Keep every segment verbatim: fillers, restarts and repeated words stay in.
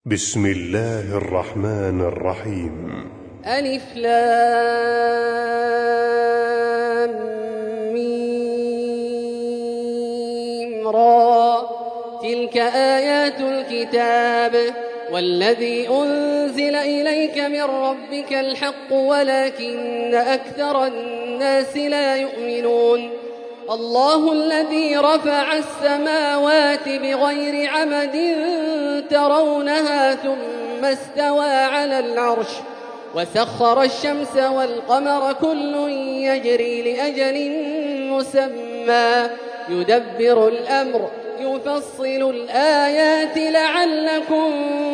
بسم الله الرحمن الرحيم. ألف لام ميم را. تلك آيات الكتاب والذي أنزل إليك من ربك الحق ولكن أكثر الناس لا يؤمنون. الله الذي رفع السماوات بغير عمد ترونها ثم استوى على العرش وسخر الشمس والقمر كل يجري لأجل مسمى يدبر الأمر يفصل الآيات لعلكم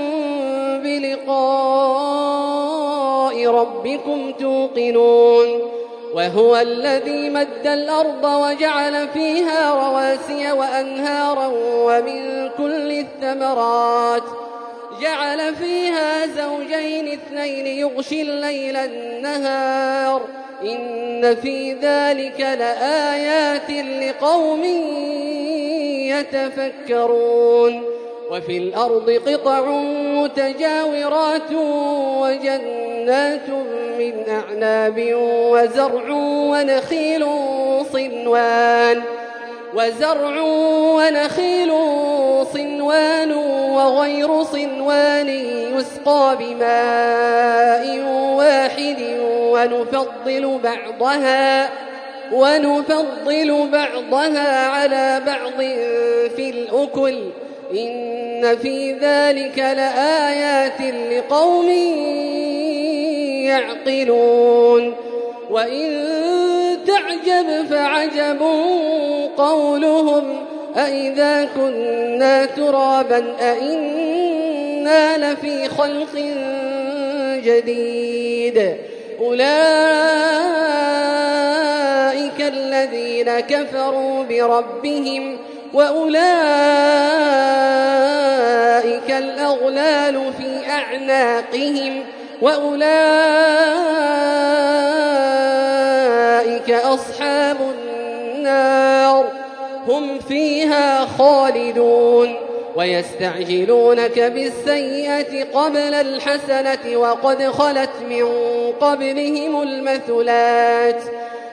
بلقاء ربكم توقنون. وهو الذي مد الأرض وجعل فيها رواسي وأنهارا ومن كل الثمرات جعل فيها زوجين اثنين يغشي الليل النهار إن في ذلك لآيات لقوم يتفكرون. وفي الأرض قطع متجاورات وجنات من أعناب وزرع ونخيل صنوان وزرع ونخيل صنوان وغير صنوان يسقى بماء واحد ونفضل بعضها ونفضل بعضها على بعض في الأكل إن في ذلك لآيات لقوم يعقلون. وإن تعجب فعجب قولهم أإذا كنا ترابا أإنا لفي خلق جديد أولئك الذين كفروا بربهم وأولئك الأغلال في أعناقهم وأولئك أصحاب النار هم فيها خالدون. ويستعجلونك بالسيئة قبل الحسنة وقد خلت من قبلهم المثلات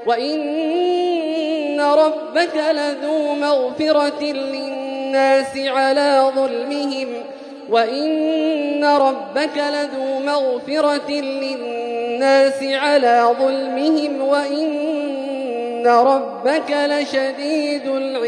وإن ربك لذو مغفرة للناس على ظلمهم وإن ربك لذو مغفرة للناس على ظلمهم وإن ربك لشديد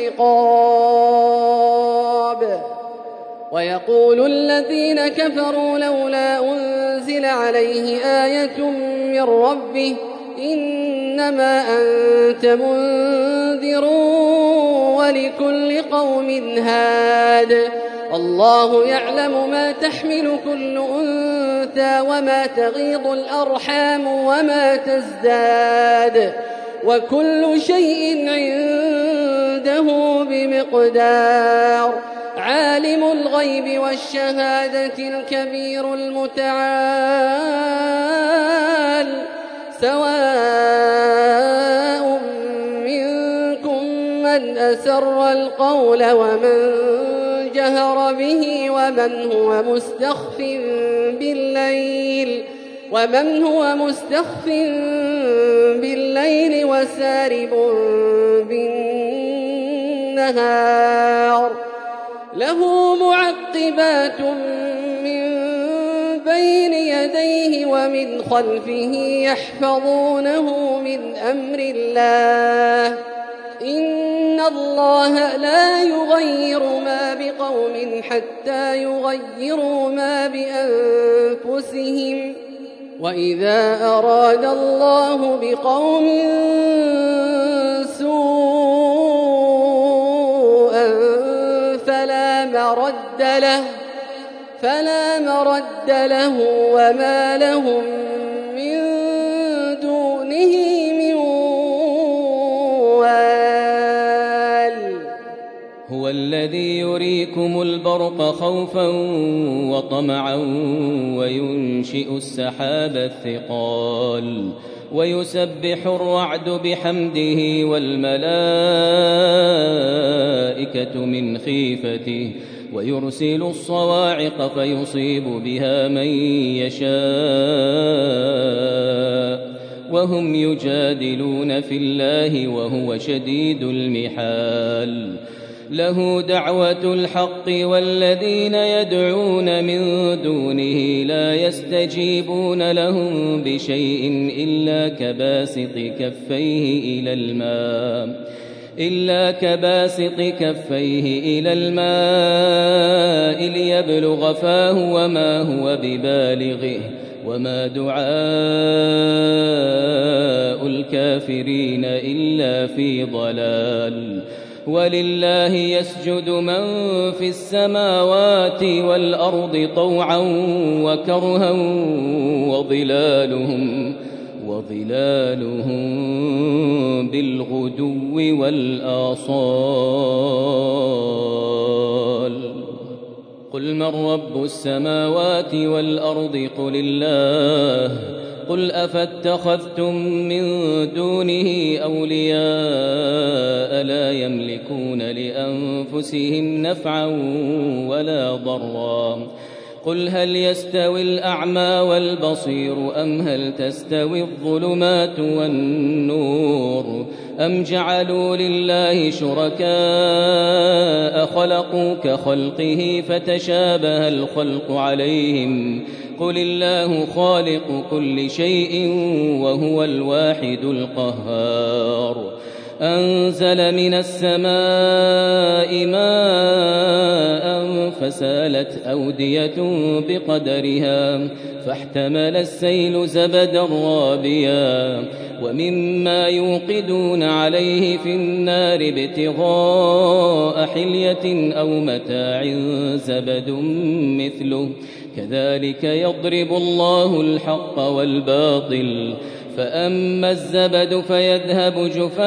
العقاب. ويقول الذين كفروا لولا أنزل عليه آية من ربه إنما أنت منذر ولكل قوم هاد الله يعلم ما تحمل كل أنثى وما تغيض الأرحام وما تزداد وكل شيء عنده بمقدار. عالم الغيب والشهادة الكبير المتعال سواء منكم من أسر القول ومن جهر به ومن هو مستخف بالليل ومن هو مستخف بالليل وسارب بالنهار له معقبات من بين يديه ومن خلفه يحفظونه من أمر الله إن الله لا يغير ما بقوم حتى يغيروا ما بأنفسهم وإذا أراد الله بقوم سوءا فلا مرد له فلا مرد له وما لهم من دونه من وال. هو الذي يريكم البرق خوفا وطمعا وينشئ السحاب الثقال ويسبح الرعد بحمده والملائكة من خيفته ويرسل الصواعق فيصيب بها من يشاء وهم يجادلون في الله وهو شديد المحال له دعوة الحق والذين يدعون من دونه لا يستجيبون لهم بشيء إلا كباسط كفيه إلى الماء إلا كباسط كفيه إلى الماء ليبلغ فاه وما هو ببالغه وما دعاء الكافرين إلا في ضلال ولله يسجد من في السماوات والأرض طوعا وكرها وظلالهم وظلالهم بالغدو والآصال قل من رب السماوات والأرض قل الله قل أفاتخذتم من دونه أولياء لا يملكون لأنفسهم نفعا ولا ضرا قل هل يستوي الأعمى والبصير أم هل تستوي الظلمات والنور أم جعلوا لله شركاء خلقوا كخلقه فتشابه الخلق عليهم قل الله خالق كل شيء وهو الواحد القهار أنزل من السماء ماء فسالت أودية بقدرها فاحتمل السيل زبدا رابيا ومما يوقدون عليه في النار ابتغاء حلية أو متاع زبد مثله كذلك يضرب الله الحق والباطل فأما الزبد فيذهب جفاء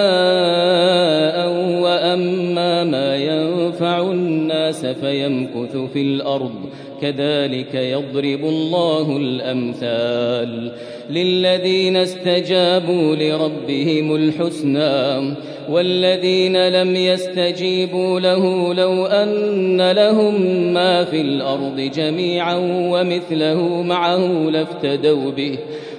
وأما ما ينفع الناس فيمكث في الأرض كذلك يضرب الله الأمثال للذين استجابوا لربهم الحسنى والذين لم يستجيبوا له لو أن لهم ما في الأرض جميعا ومثله معه لافتدوا به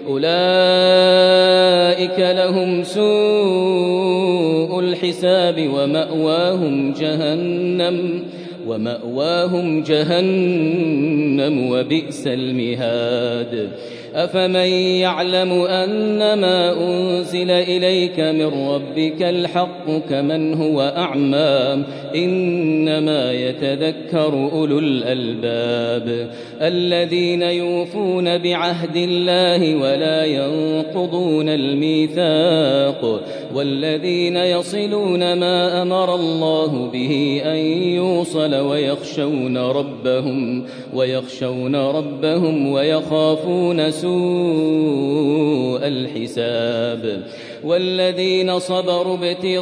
أولئك لهم سوء الحساب ومأواهم جهنم ومأواهم جهنم وبئس المهاد أفمن يعلم أنما أنزل إليك من ربك الحق كمن هو أعمى إنما يتذكر أولو الألباب الذين يوفون بعهد الله ولا ينقضون الميثاق والذين يصلون ما أمر الله به أن يوصل ويخشون ربهم ويخشون ربهم ويخافون سوء الحساب والذين صبروا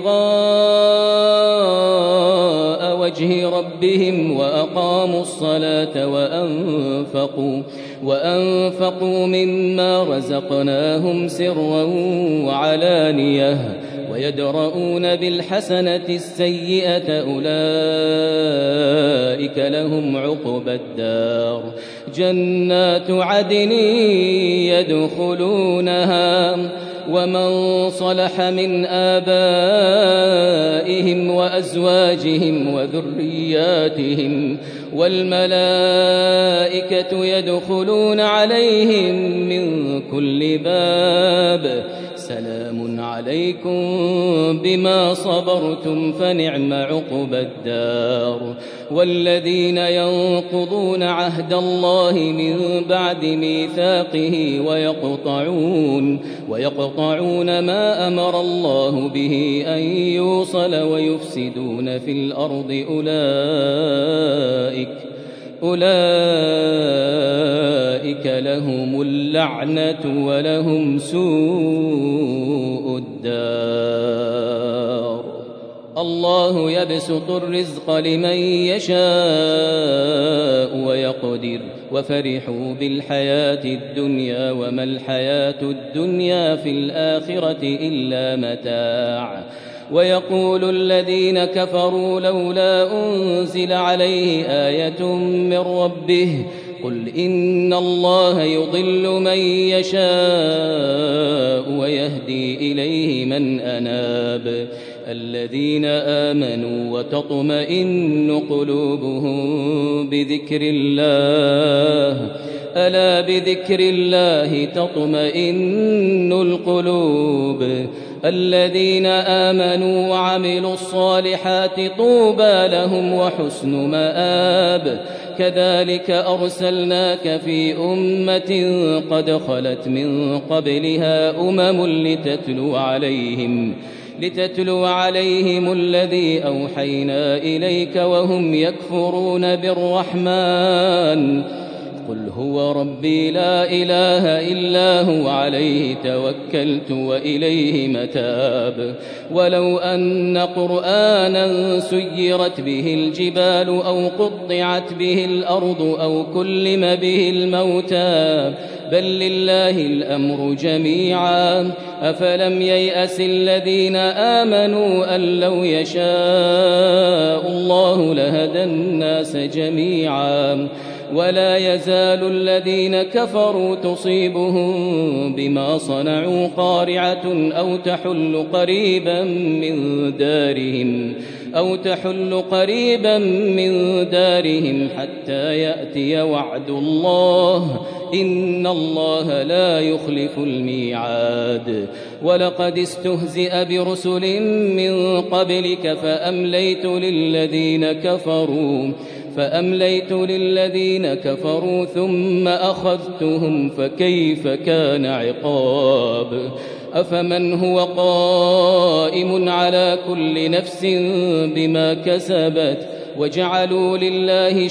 ابتغاء وجه ربهم وأقاموا الصلاة وأنفقوا وأنفقوا مما رزقناهم سرا وعلانية ويدرؤون بالحسنة السيئة أولئك لهم عقبى الدار جنات عدن يدخلونها ومن صلح من آبائهم وأزواجهم وذرياتهم والملائكة يدخلون عليهم من كل باب سلام عليكم بما صبرتم فنعم عقبى الدار والذين ينقضون عهد الله من بعد ميثاقه ويقطعون ويقطعون ما أمر الله به أن يوصل ويفسدون في الأرض أولئك أولئك لهم اللعنة ولهم سوء الدار الله يبسط الرزق لمن يشاء ويقدر وفرحوا بالحياة الدنيا وما الحياة الدنيا في الآخرة إلا متاع ويقول الذين كفروا لولا أنزل عليه آية من ربه قل إن الله يضل من يشاء ويهدي إليه من أناب الذين آمنوا وتطمئن قلوبهم بذكر الله ألا بذكر الله تطمئن القلوب الذين آمنوا وعملوا الصالحات طوبى لهم وحسن مآب كذلك أرسلناك في أمة قد خلت من قبلها أمم لتتلو عليهم لتتلو عليهم الذي أوحينا إليك وهم يكفرون بالرحمن قل هو ربي لا إله إلا هو عليه توكلت وإليه متاب ولو أن قرآنا سيرت به الجبال أو قطعت به الأرض أو كلم به الموتى بل لله الأمر جميعا أفلم ييأس الذين آمنوا أن لو يشاء الله لهدى الناس جميعا ولا يزال الذين كفروا تصيبهم بما صنعوا قارعة أو تحل قريبا من دارهم أو تحل قريبا من دارهم حتى يأتي وعد الله إن الله لا يخلف الميعاد ولقد استهزئ برسل من قبلك فأمليت للذين كفروا فأمليت للذين كفروا ثم أخذتهم فكيف كان عقاب أفمن هو قائم على كل نفس بما كسبت وجعلوا لله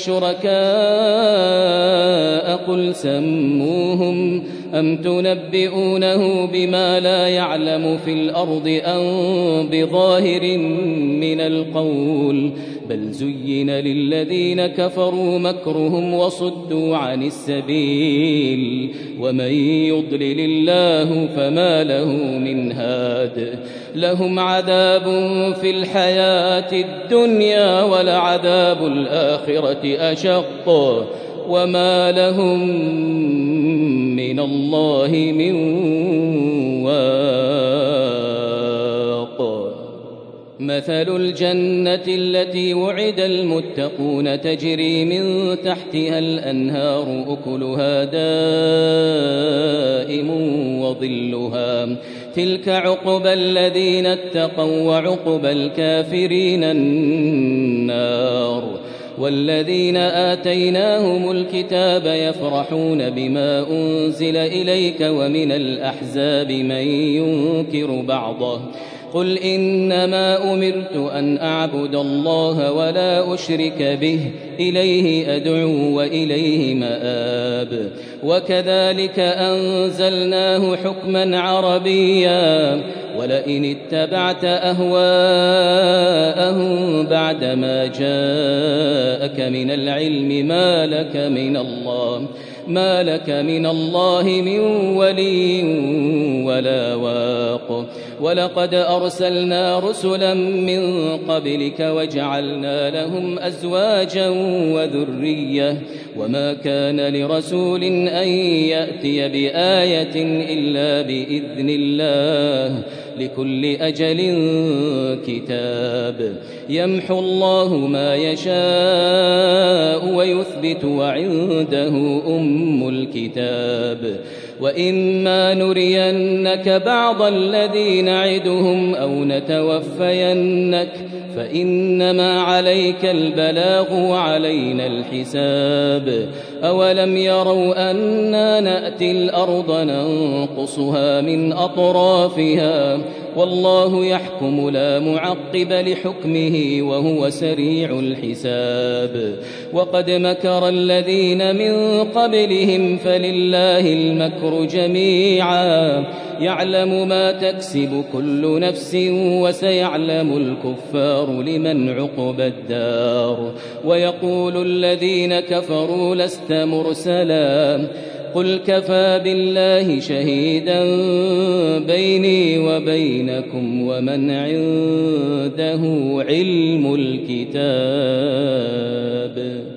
شركاء قل سموهم أم تنبئونه بما لا يعلم في الأرض أم بظاهر من القول بل زين للذين كفروا مكرهم وصدوا عن السبيل ومن يضلل الله فما له من هاد لهم عذاب في الحياة الدنيا ولعذاب الآخرة أشق وما لهم من الله من واق مثل الجنة التي وعد المتقون تجري من تحتها الأنهار أكلها دائم وظلها تلك عقبى الذين اتقوا وعقبى الكافرين النار والذين آتيناهم الكتاب يفرحون بما أنزل إليك ومن الأحزاب من ينكر بعضه قل إنما أمرت أن أعبد الله ولا أشرك به إليه أدعو وإليه مآب وكذلك أنزلناه حكما عربيا ولئن اتبعت أهواءهم بعدما جاءك من العلم ما لك من الله ما لك من الله من ولي ولا واق ولقد أرسلنا رسلا من قبلك وجعلنا لهم أزواجا وذرية وما كان لرسول أن يأتي بآية إلا بإذن الله لكل أجل كتاب يمحو الله ما يشاء ويثبت وعنده أم الكتاب وإما نرينك بعض الذي نعدهم أو نتوفينك فإنما عليك البلاغ وعلينا الحساب أولم يروا أنا نأتي الأرض ننقصها من أطرافها والله يحكم لا معقب لحكمه وهو سريع الحساب وقد مكر الذين من قبلهم فلله المكر جميعا يعلم ما تكسب كل نفس وسيعلم الكفار لمن عقبى الدار ويقول الذين كفروا لست مرسلا فقل كفى بالله شهيدا بيني وبينكم ومن عنده علم الكتاب.